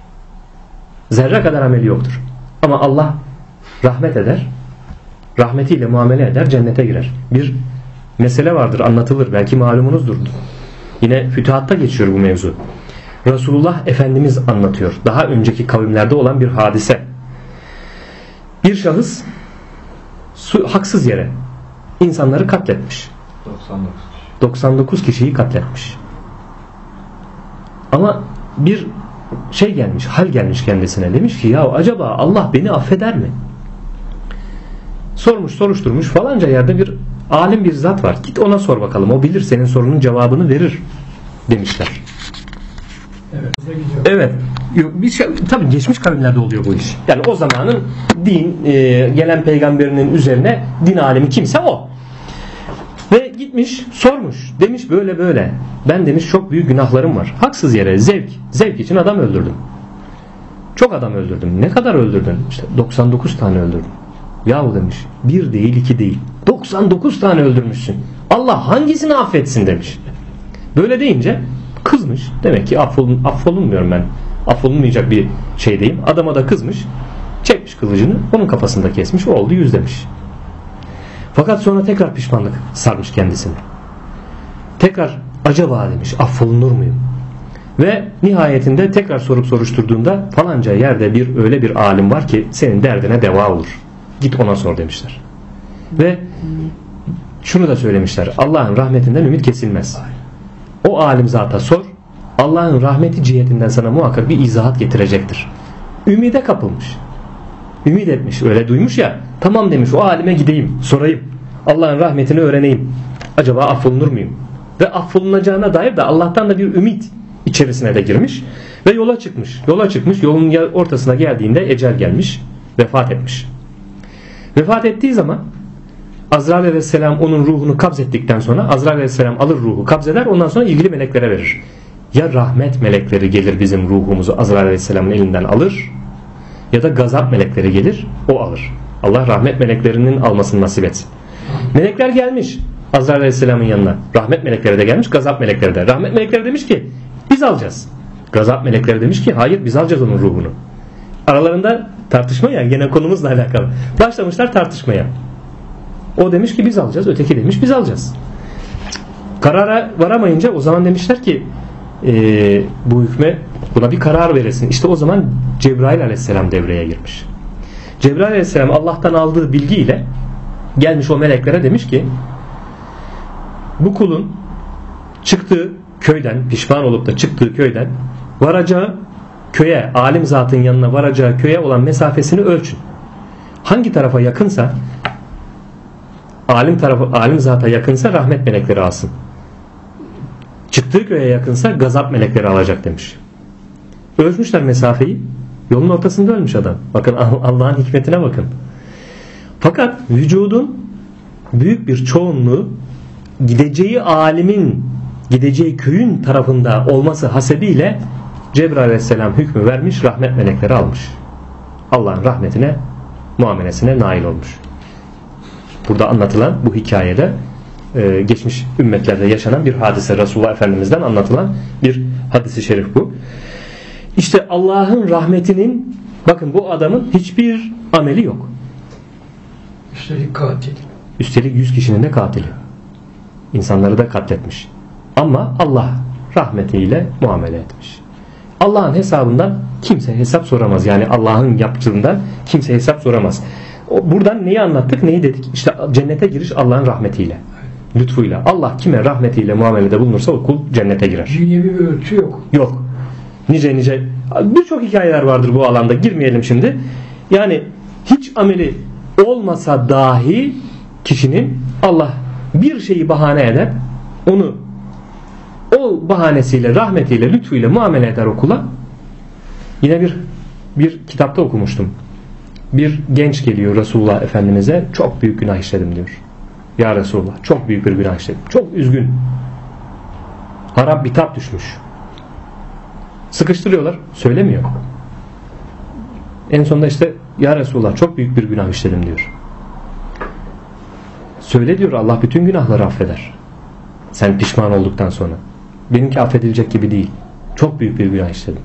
Zerre kadar ameli yoktur. Ama Allah rahmet eder. Rahmetiyle muamele eder, cennete girer. Bir mesele vardır, anlatılır. Belki malumunuzdur. Yine Fütuhat'ta geçiyor bu mevzu. Resulullah Efendimiz anlatıyor. Daha önceki kavimlerde olan bir hadise. Bir şahıs haksız yere insanları katletmiş. 99 kişiyi katletmiş. Ama bir şey gelmiş, hal gelmiş kendisine. Demiş ki ya acaba Allah beni affeder mi? Sormuş, soruşturmuş, falanca yerde bir alim bir zat var. Git ona sor bakalım. O bilir, senin sorunun cevabını verir demişler. Evet. Bir şey, tabii geçmiş kavimlerde oluyor bu iş. Yani o zamanın gelen peygamberinin üzerine din alimi kimse o. Ve gitmiş, sormuş. Demiş böyle böyle. Ben demiş çok büyük günahlarım var. Haksız yere zevk için adam öldürdüm. Çok adam öldürdüm. Ne kadar öldürdün? İşte 99 tane öldürdüm. Yahu demiş, bir değil iki değil 99 tane öldürmüşsün. Allah hangisini affetsin demiş. Böyle deyince kızmış. Demek ki affolunmuyorum ben. Affolunmayacak bir şeydeyim. Adama da kızmış. Çekmiş kılıcını. Onun kafasında kesmiş. O oldu 100 demiş. Fakat sonra tekrar pişmanlık sarmış kendisini. Tekrar acaba demiş affolunur muyum? Ve nihayetinde tekrar sorup soruşturduğunda falanca yerde öyle bir alim var ki senin derdine deva olur. Git ona sor demişler. Ve şunu da söylemişler. Allah'ın rahmetinden ümit kesilmez. O alim zata sor. Allah'ın rahmeti cihetinden sana muhakkak bir izahat getirecektir. Ümide kapılmış. Ümit etmiş. Öyle duymuş ya. Tamam demiş, o alime gideyim. Sorayım. Allah'ın rahmetini öğreneyim. Acaba affolunur muyum? Ve affolunacağına dair de Allah'tan da bir ümit içerisine de girmiş. Ve yola çıkmış. Yola çıkmış. Yolun ortasına geldiğinde ecel gelmiş. Vefat etmiş. Vefat ettiği zaman Azrail aleyhisselam onun ruhunu kabzettikten sonra Azrail aleyhisselam alır ruhu, kabzeder, ondan sonra ilgili meleklere verir. Ya rahmet melekleri gelir bizim ruhumuzu Azrail aleyhisselamın elinden alır, ya da gazap melekleri gelir, o alır. Allah rahmet meleklerinin almasını nasip etsin. Melekler gelmiş Azrail aleyhisselamın yanına. Rahmet melekleri de gelmiş, gazap melekleri de. Rahmet melekleri demiş ki biz alacağız. Gazap melekleri demiş ki hayır, biz alacağız onun ruhunu. Aralarında tartışma, yani gene konumuzla alakalı. Başlamışlar tartışmaya. O demiş ki biz alacağız, öteki demiş biz alacağız. Karara varamayınca o zaman demişler ki bu hükme, buna bir karar veresin. İşte o zaman Cebrail aleyhisselam devreye girmiş. Cebrail aleyhisselam Allah'tan aldığı bilgiyle gelmiş o meleklere, demiş ki bu kulun çıktığı köyden, pişman olup da çıktığı köyden varacağı köye, alim zatın yanına varacağı köye olan mesafesini ölçün. Hangi tarafa yakınsa, alim zata yakınsa rahmet melekleri alsın. Çıktığı köye yakınsa gazap melekleri alacak demiş. Ölçmüşler mesafeyi. Yolun ortasında ölmüş adam. Bakın Allah'ın hikmetine bakın. Fakat vücudun büyük bir çoğunluğu gideceği alimin, gideceği köyün tarafında olması hasebiyle Cebrail aleyhisselam hükmü vermiş, rahmet melekleri almış. Allah'ın rahmetine, muamelesine nail olmuş. Burada anlatılan bu hikayede geçmiş ümmetlerde yaşanan bir hadise, Resulullah Efendimiz'den anlatılan bir hadis-i şerif bu. İşte Allah'ın rahmetinin, bakın bu adamın hiçbir ameli yok. Üstelik katil. Üstelik 100 kişinin de katili. İnsanları da katletmiş. Ama Allah rahmetiyle muamele etmiş. Allah'ın hesabından kimse hesap soramaz. Yani Allah'ın yaptığından kimse hesap soramaz. Buradan neyi anlattık, neyi dedik? İşte cennete giriş Allah'ın rahmetiyle, lütfuyla. Allah kime rahmetiyle muamelede bulunursa o kul cennete girer. Dünyevi bir ölçü yok. Yok. Nice birçok hikayeler vardır bu alanda. Girmeyelim şimdi. Yani hiç ameli olmasa dahi kişinin, Allah bir şeyi bahane eder, onu o bahanesiyle, rahmetiyle, lütfuyla muamele eder o kula. Yine bir kitapta okumuştum. Bir genç geliyor Resulullah Efendimiz'e, çok büyük günah işledim diyor. Ya Resulullah, çok büyük bir günah işledim. Çok üzgün. Harap bitap düşmüş. Sıkıştırıyorlar, söylemiyor. En sonunda işte ya Resulullah, çok büyük bir günah işledim diyor. Söyle diyor, Allah bütün günahları affeder. Sen pişman olduktan sonra. Benimki affedilecek gibi değil. Çok büyük bir günah işledim.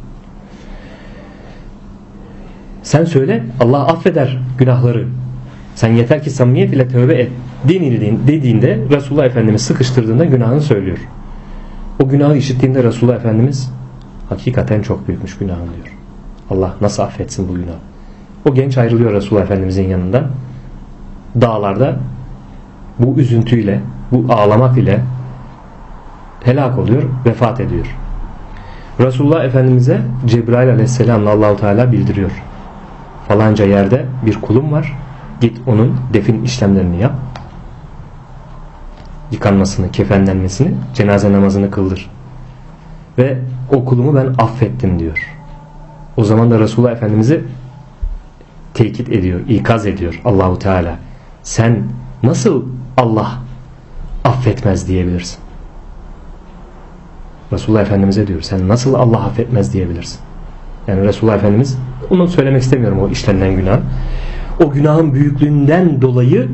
Sen söyle, Allah affeder günahları. Sen yeter ki samimiyet ile tövbe et dediğinde Resulullah Efendimiz sıkıştırdığında günahını söylüyor. O günahı işittiğinde Resulullah Efendimiz hakikaten çok büyükmüş günahın diyor. Allah nasıl affetsin bu günahı. O genç ayrılıyor Resulullah Efendimizin yanından. Dağlarda bu üzüntüyle, bu ağlamak ile helak oluyor, vefat ediyor. Resulullah Efendimiz'e Cebrail Aleyhisselam'la Allah-u Teala bildiriyor. Falanca yerde bir kulum var. Git onun defin işlemlerini yap. Yıkanmasını, kefenlenmesini, cenaze namazını kıldır. Ve o kulumu ben affettim diyor. O zaman da Resulullah Efendimiz'i tekit ediyor, ikaz ediyor Allah-u Teala. Sen nasıl Allah affetmez diyebilirsin? Resulullah Efendimiz'e diyor, sen nasıl Allah affetmez diyebilirsin? Yani Resulullah Efendimiz, onu söylemek istemiyorum o işlenen günah. O günahın büyüklüğünden dolayı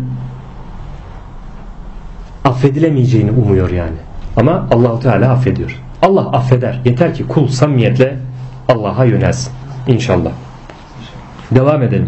affedilemeyeceğini umuyor yani. Ama Allah-u Teala affediyor. Allah affeder. Yeter ki kul samimiyetle Allah'a yönelsin. İnşallah. Devam edelim.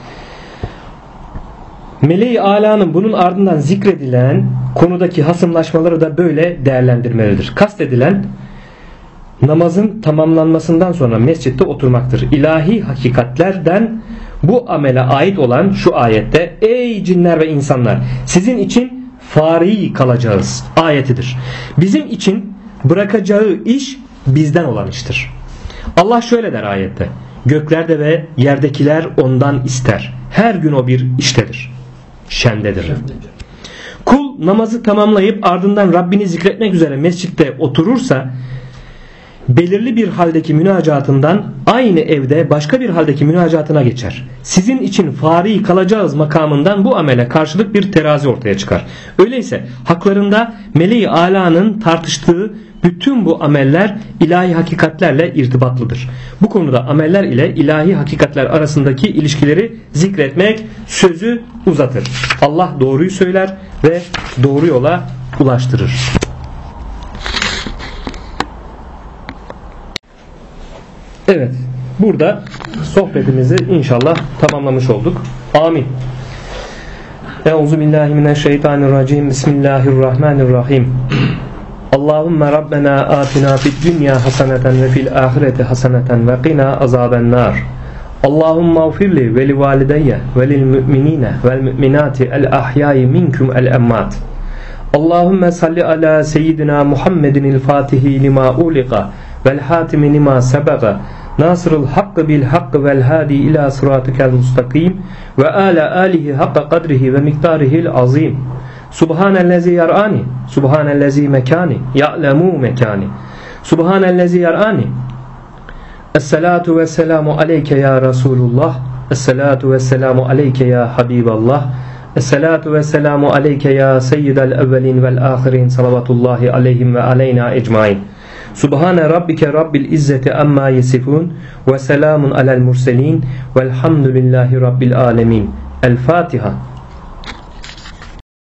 Meleği Ala'nın bunun ardından zikredilen konudaki hasımlaşmaları da böyle değerlendirmelidir. Kastedilen namazın tamamlanmasından sonra mescitte oturmaktır. İlahi hakikatlerden bu amele ait olan şu ayette ey cinler ve insanlar sizin için fari kalacağız ayetidir. Bizim için bırakacağı iş bizden olan iştir. Allah şöyle der ayette: göklerde ve yerdekiler ondan ister. Her gün o bir iştedir. Şendedir. Kul namazı tamamlayıp ardından Rabbini zikretmek üzere mescitte oturursa belirli bir haldeki münacatından aynı evde başka bir haldeki münacatına geçer. Sizin için fari kalacağız makamından bu amele karşılık bir terazi ortaya çıkar. Öyleyse haklarında Meleği Ala'nın tartıştığı bütün bu ameller ilahi hakikatlerle irtibatlıdır. Bu konuda ameller ile ilahi hakikatler arasındaki ilişkileri zikretmek sözü uzatır. Allah doğruyu söyler ve doğru yola ulaştırır. Evet. Burada sohbetimizi inşallah tamamlamış olduk. Amin. Euzubillahimineşşeytanirracim. Bismillahirrahmanirrahim. Allahümme Rabbena atina fid dünya haseneten ve fil ahireti haseneten ve qina azabennar. Allahümme ufirli ve li valideyye ve lil müminine vel müminati el ahyai minkum el emmat. Allahümme salli ala seyyidina Muhammedin il fatihi lima uliqa vel hatimi lima sebaga nasırıl hakkı bil hakkı vel hadi ila sıratikel mustakim ve ala alihi hakka kadrihi ve miktarihil azim. Subhanellezi yar'ani, subhanellezi mekani, ya'lemu mekani, subhanellezi yar'ani. Esselatu vesselamu aleyke ya Resulullah, esselatu vesselamu aleyke ya Habiballah, esselatu vesselamu aleyke ya seyyidel evvelin vel ahirin, salavatullahi aleyhim ve aleyna ecmain. Subhane rabbike rabbil izzeti amma yesifun ve selamun alel murselin velhamdülillahi rabbil alemin. El Fatiha.